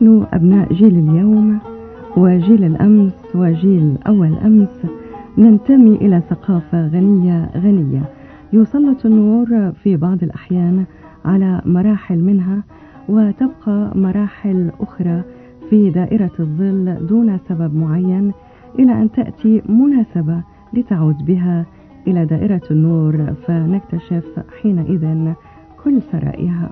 نحن أبناء جيل اليوم وجيل الأمس وجيل أول أمس، ننتمي إلى ثقافة غنية يسلط النور في بعض الأحيان على مراحل منها، وتبقى مراحل أخرى في دائرة الظل دون سبب معين، إلى أن تأتي مناسبة لتعود بها إلى دائرة النور، فنكتشف حينئذ كل سرائها.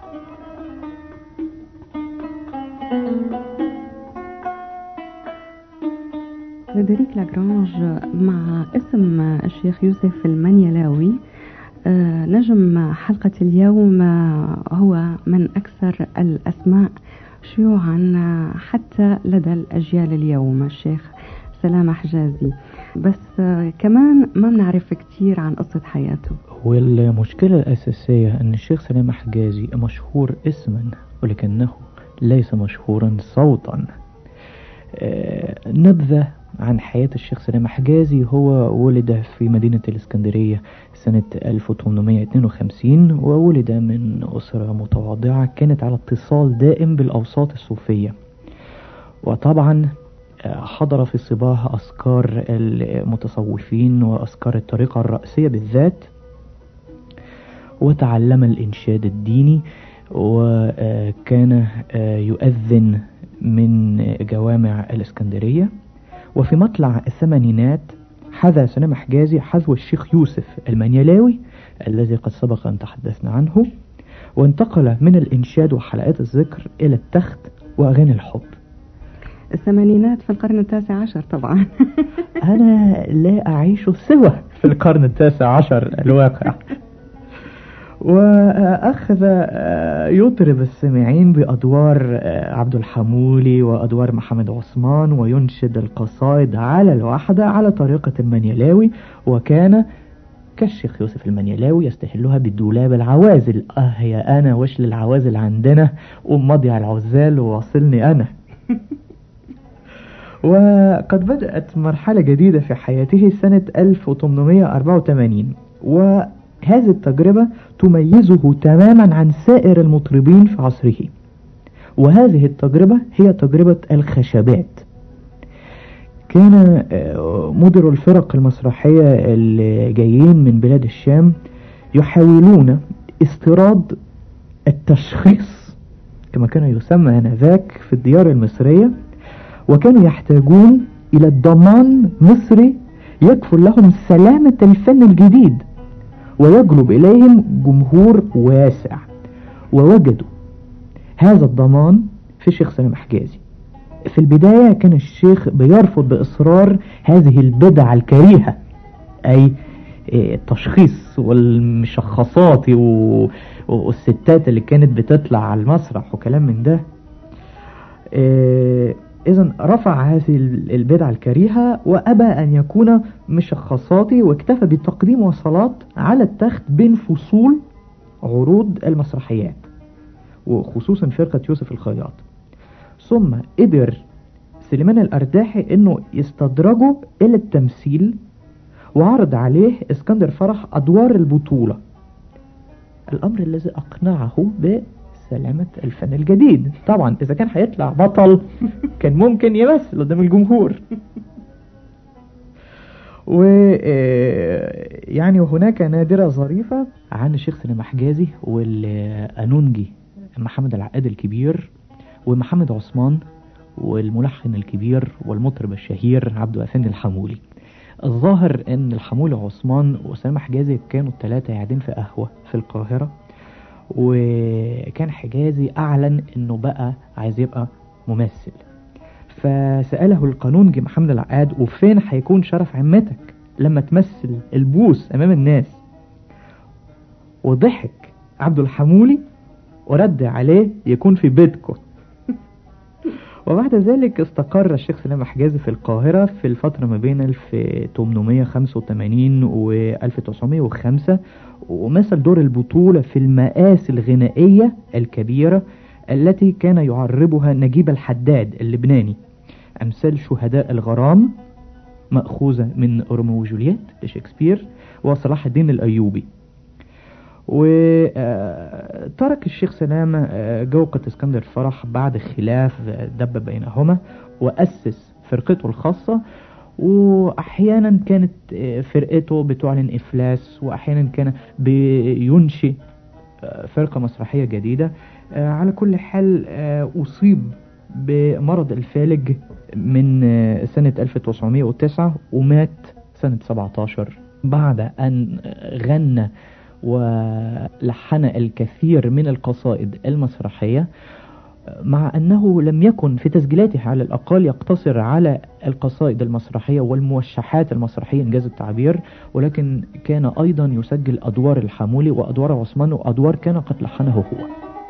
فريدريك لاجرانج مع اسم الشيخ يوسف المنيلاوي نجم حلقة اليوم هو من أكثر الأسماء شيوعا حتى لدى الأجيال اليوم، الشيخ سلامة حجازي، بس كمان ما بنعرف كتير عن قصة حياته. والمشكلة الأساسية أن الشيخ سلامة حجازي مشهور اسما ولكنه ليس مشهورا صوتا. نبذة عن حياة الشيخ سلامة حجازي: هو ولد في مدينة الإسكندرية سنة 1852، وولد من أسرة متواضعة كانت على اتصال دائم بالأوساط الصوفية، وطبعا حضر في صباها أذكار المتصوفين وأذكار الطريقة الرأسية بالذات، وتعلم الإنشاد الديني، وكان يؤذن من جوامع الإسكندرية. وفي مطلع الثمانينات حذا سلامة حجازي حذو الشيخ يوسف المنيلاوي الذي قد سبق أن تحدثنا عنه، وانتقل من الإنشاد وحلقات الذكر إلى التخت وأغاني الحب. الثمانينات في القرن التاسع عشر طبعا. أنا لا أعيش سوى في القرن التاسع عشر الواقع. وأخذ يطرب السامعين بأدوار عبد الحمولي وأدوار محمد عثمان، وينشد القصائد على الوحدة على طريقة المنيلاوي، وكان كالشيخ يوسف المنيلاوي يستهلها بدولاب العوازل. يا أنا وش للعوازل عندنا، مضيع العزال وواصلني أنا. وقد بدأت مرحلة جديدة في حياته سنة 1884، وهذه التجربة تميزه تماما عن سائر المطربين في عصره. وهذه التجربة هي تجربة الخشبات. كان مدير الفرق المسرحية اللي جايين من بلاد الشام يحاولون استيراد التشخيص كما كان يسمى آنذاك في الديار المصرية، وكانوا يحتاجون إلى الضمان مصري يكفل لهم سلامة الفن الجديد ويجلب إليهم جمهور واسع، ووجدوا هذا الضمان في الشيخ سلامة حجازي. في البداية كان الشيخ بيرفض بإصرار هذه البدعة الكريهة، أي التشخيص والمشخصات والستات اللي كانت بتطلع على المسرح وكلام من ده. إذن رفع هذه البدعة الكريهة وأبى أن يكون مشخصاتي، واكتفى بتقديم وصلات على التخت بين فصول عروض المسرحيات، وخصوصا فرقة يوسف الخياط. ثم قدر سليمان الأرداحي انه يستدرجه الى التمثيل، وعرض عليه اسكندر فرح ادوار البطولة، الامر الذي اقنعه بسلامة الفن الجديد. طبعا اذا كان هيطلع بطل كان ممكن يمثل قدام الجمهور. ويعني وهناك نادرة ظريفة عن الشيخ سلامة حجازي والأنونجي محمد العقاد الكبير ومحمد عثمان والملحن الكبير والمطرب الشهير عبد الأفندي الحمولي. الظاهر ان الحمولي عثمان وسلامة حجازي كانوا الثلاثة قاعدين في قهوة في القاهرة، وكان حجازي اعلن انه بقى عايز يبقى ممثل، فسأله القانونجي محمد العقاد: وفين هيكون شرف عمتك لما تمثل البوس امام الناس؟ وضحك عبد الحمولي ورد عليه: يكون في بيتكم. وبعد ذلك استقر الشيخ سلامة حجازي في القاهرة في الفترة ما بين 1885 و 1905، ومثل دور البطولة في المآسي الغنائية الكبيرة التي كان يعربها نجيب الحداد اللبناني، أمثال شهداء الغرام مأخوذة من روميو وجولييت لشكسبير، وصلاح الدين الأيوبي. وترك الشيخ سلام جوقة اسكندر فرح بعد خلاف دب بينهما، وأسس فرقته الخاصة. وأحيانا كانت فرقته بتعلن إفلاس، وأحيانا كان بينشئ فرقة مسرحية جديدة. على كل حال أصيب بمرض الفالج من سنة 1909 ومات سنة 17 بعد أن غنى ولحن الكثير من القصائد المسرحية، مع أنه لم يكن في تسجيلاته على الأقل يقتصر على القصائد المسرحية والموشحات المسرحية إنجاز التعبير، ولكن كان أيضا يسجل أدوار الحمولي وأدوار عثمان وأدوار كان قد لحنه هو.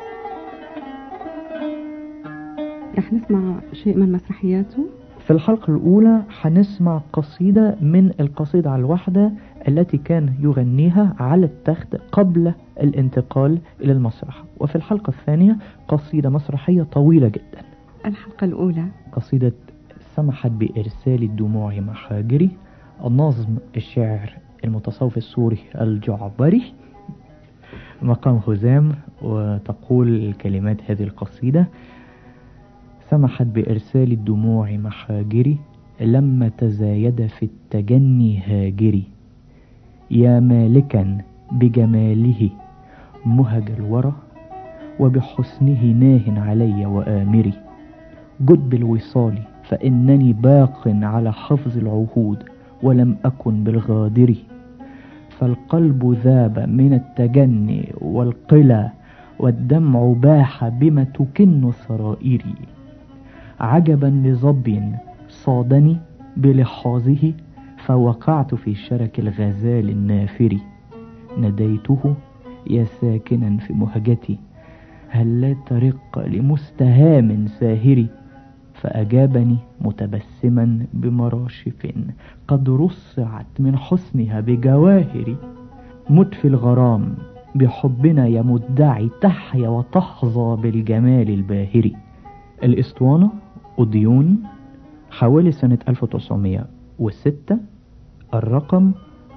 رح نسمع شيء من مسرحياته. في الحلقة الأولى حنسمع قصيدة من القصيدة على الوحدة التي كان يغنيها على التخت قبل الانتقال إلى المسرح. وفي الحلقة الثانية قصيدة مسرحية طويلة جدا. الحلقة الأولى قصيدة سمحت بإرسال الدموع محاجري، الناظم الشاعر المتصوف السوري الجعبري، مقام خزام. وتقول كلمات هذه القصيدة: سمحت بإرسال الدموع محاجري، لما تزايد في التجني هاجري، يا مالكا بجماله مهج الورى، وبحسنه ناه علي وآمري، جد بالوصال فإنني باق على حفظ العهود، ولم أكن بالغادر، فالقلب ذاب من التجني والقلى، والدمع باح بما تكن سرائري، عجبا لظبي صادني بلحاظه، فوقعت في شرك الغزال النافر، نديته يا ساكنا في مهجتي، هل لا ترق لمستهام ساهري، فأجابني متبسما بمراشف قد رصعت من حسنها بجواهر، مت في الغرام بحبنا يا مدعي، تحيا وتحظى بالجمال الباهر. الإسطوانة أوديون، حوالي سنة 1906، الرقم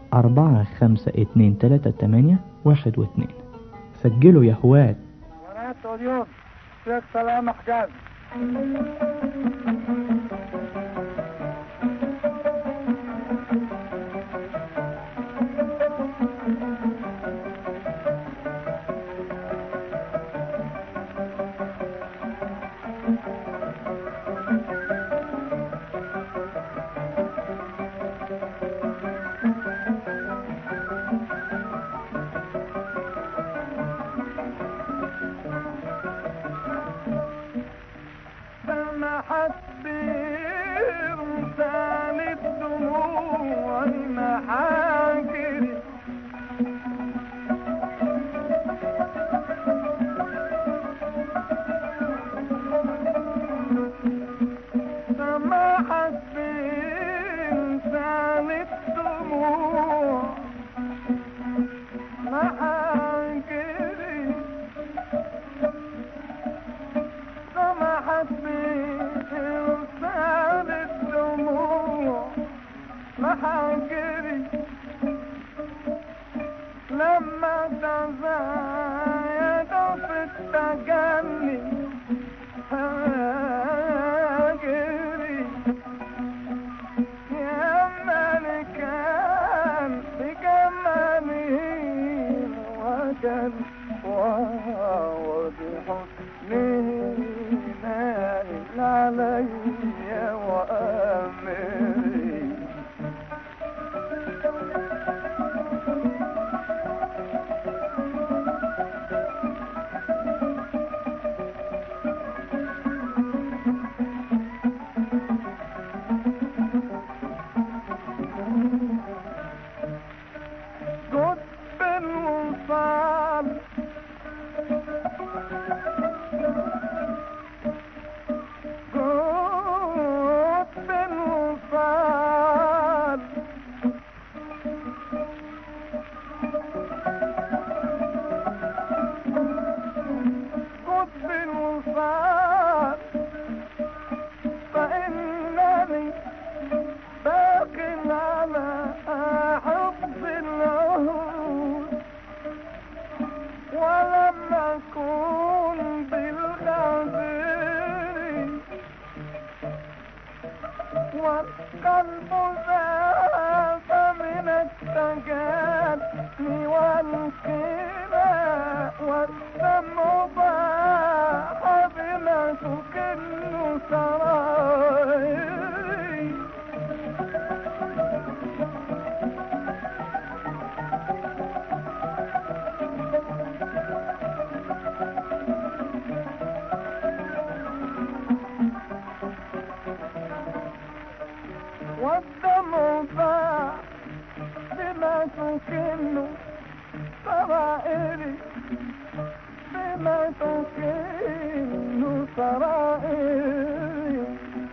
4523812. سجلوا يا هوات. ورات أوديون شيخ سلام حجاز. سمحت بإرسال الدموع محاجري، سمحت بإرسال الدموع محاجري، سمحت بإرسال الدموع محاجري، لما تزايد في التجني هاجري، يا ملكا بجماله وجل وبحسنه نائل علي وآمري. قطب الوصال قطب الوصال والقلب ذاب من التجاني والكلاء والدمع باح بما تكن سراي والدمع باح بما تكن سرائري بما تكن سرائري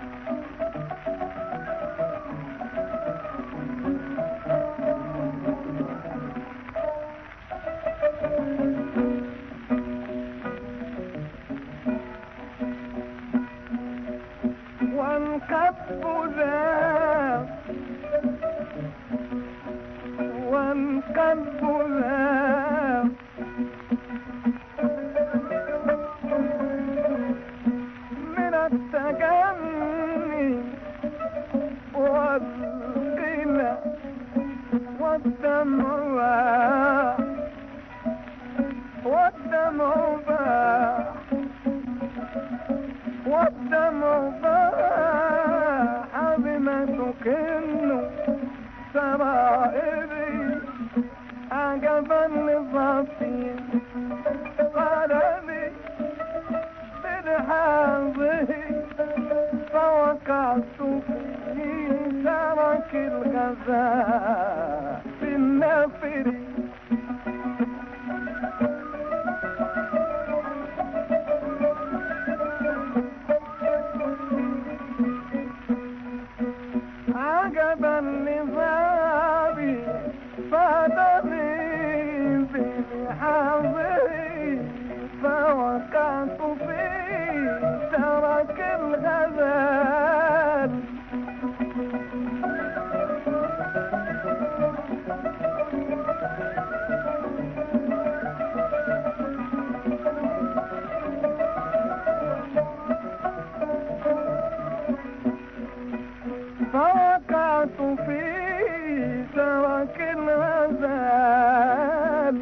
والكف ذاب والكف ذاب من التجني والقلة والدمع باح والدمع باح والدمع باح بما تكن سرائري عجبا لظبطي قلمي برحاضه فوقعت في سمك الغزال في النفر عجبا لظابي فادني بلحاظي فوقعت في ترك الغزال فوقعت في ترك الغزال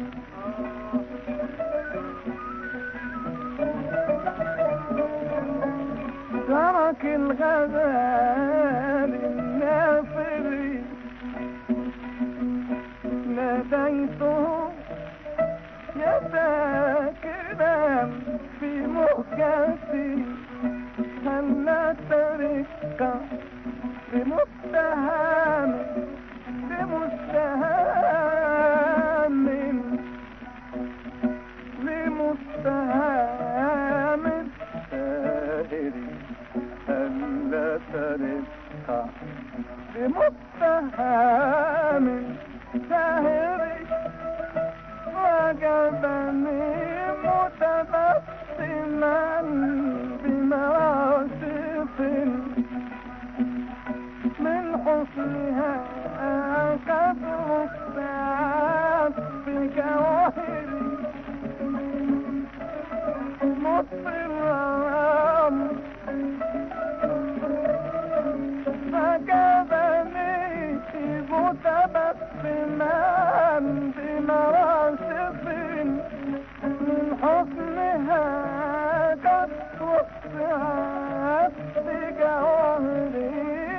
ترك الغزال النافري ناديته يا ساكنا في مهجتي هل لا ترك بمتهم بمتهم لمتهم الساهري ألا ترقى بمتهم ساهري وجدني متبسما بمراشف من حسنها قد رفعت بجواهري مصرا فجابني متبسما بمراشف من حسنها قد رفعت بجواهري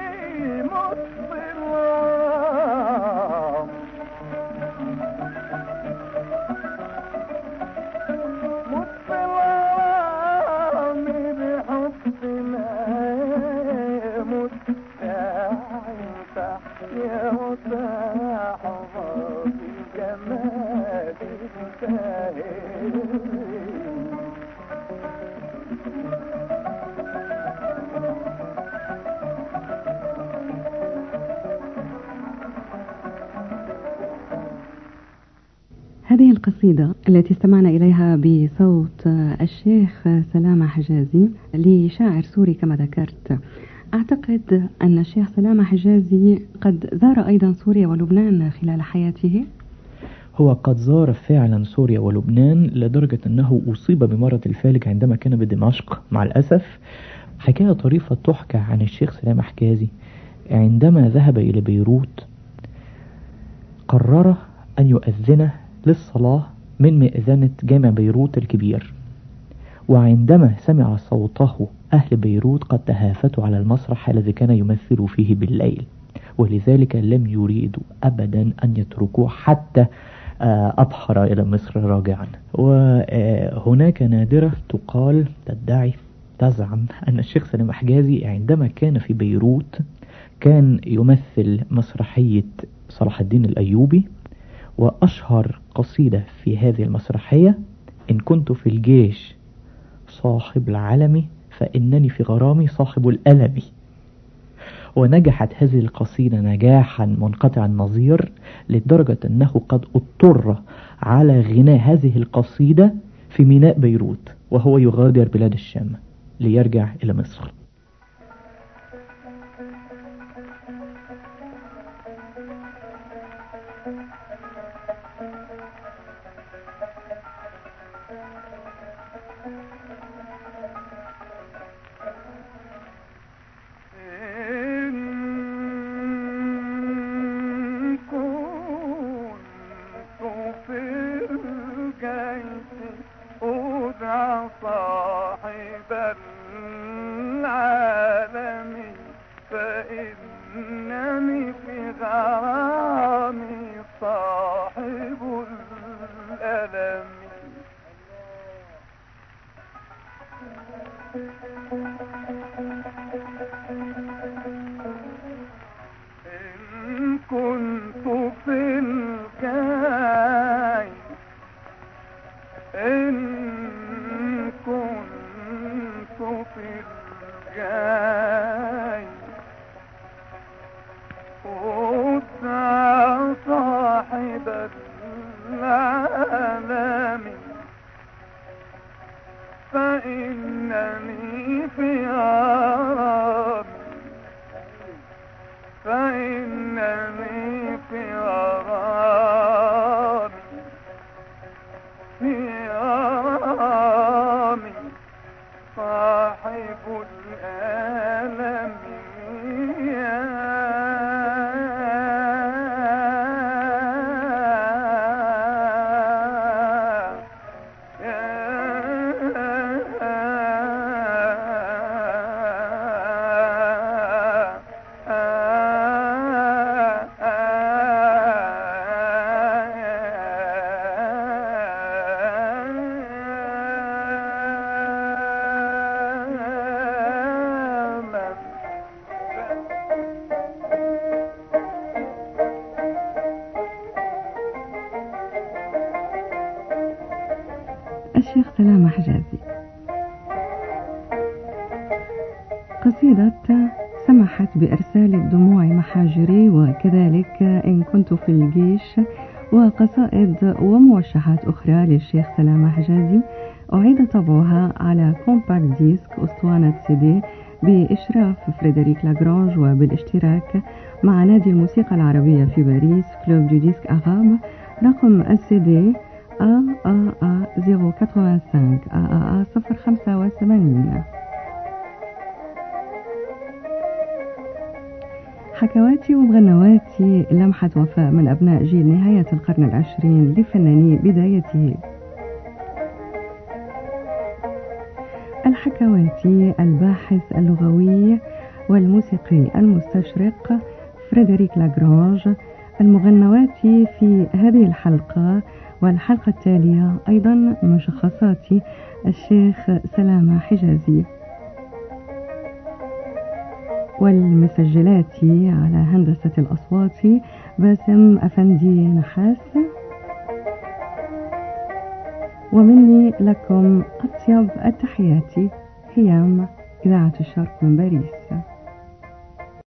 يا متاح بجمال الساهر هذه القصيدة التي استمعنا إليها بصوت الشيخ سلامة حجازي لشاعر سوري كما ذكرت. أعتقد أن الشيخ سلامة حجازي قد زار أيضا سوريا ولبنان خلال حياته. هو قد زار فعلا سوريا ولبنان لدرجة أنه أصيب بمرض الفالج عندما كان بدمشق مع الأسف. حكاية طريفة تحكى عن الشيخ سلامة حجازي عندما ذهب إلى بيروت قرر أن يؤذن للصلاة من مئذنة جامع بيروت الكبير، وعندما سمع صوته أهل بيروت قد تهافتوا على المسرح الذي كان يمثل فيه بالليل، ولذلك لم يريدوا أبدا أن يتركوه حتى أبحر إلى مصر راجعا. وهناك نادرة تقال تزعم أن الشيخ سلامة حجازي عندما كان في بيروت كان يمثل مسرحية صلاح الدين الأيوبي، وأشهر قصيدة في هذه المسرحية: إن كنت في الجيش صاحب العلم فإنني في غرامي صاحب الألم. ونجحت هذه القصيدة نجاحا منقطع النظير لدرجة أنه قد اضطر على غناء هذه القصيدة في ميناء بيروت وهو يغادر بلاد الشام ليرجع إلى مصر. الشيخ سلامة حجازي. قصيدة سمحت بإرسال الدموع محاجري، وكذلك إن كنت في الجيش، وقصائد وموشحات أخرى للشيخ سلامة حجازي أعيد طبعها على كومباكت ديسك أسطوانة CD بإشراف فريدريك لاغرانج وبالاشتراك مع نادي الموسيقى العربية في باريس كلوب دو ديسك أغاب. رقم الCD AAA 085 AAA 085. حكواتي ومغنواتي لمحة وفاء من أبناء جيل نهاية القرن العشرين لفناني بدايته. الحكواتي الباحث اللغوي والموسيقي المستشرق فريدريك لاغرانج. المغنواتي في هذه الحلقة والحلقة التالية أيضا مشخصاتي الشيخ سلامة حجازي. والمسجلات على هندسة الأصوات باسم أفندي نحاس. ومني لكم أطيب التحيات، هيام إذاعة الشرق من باريس.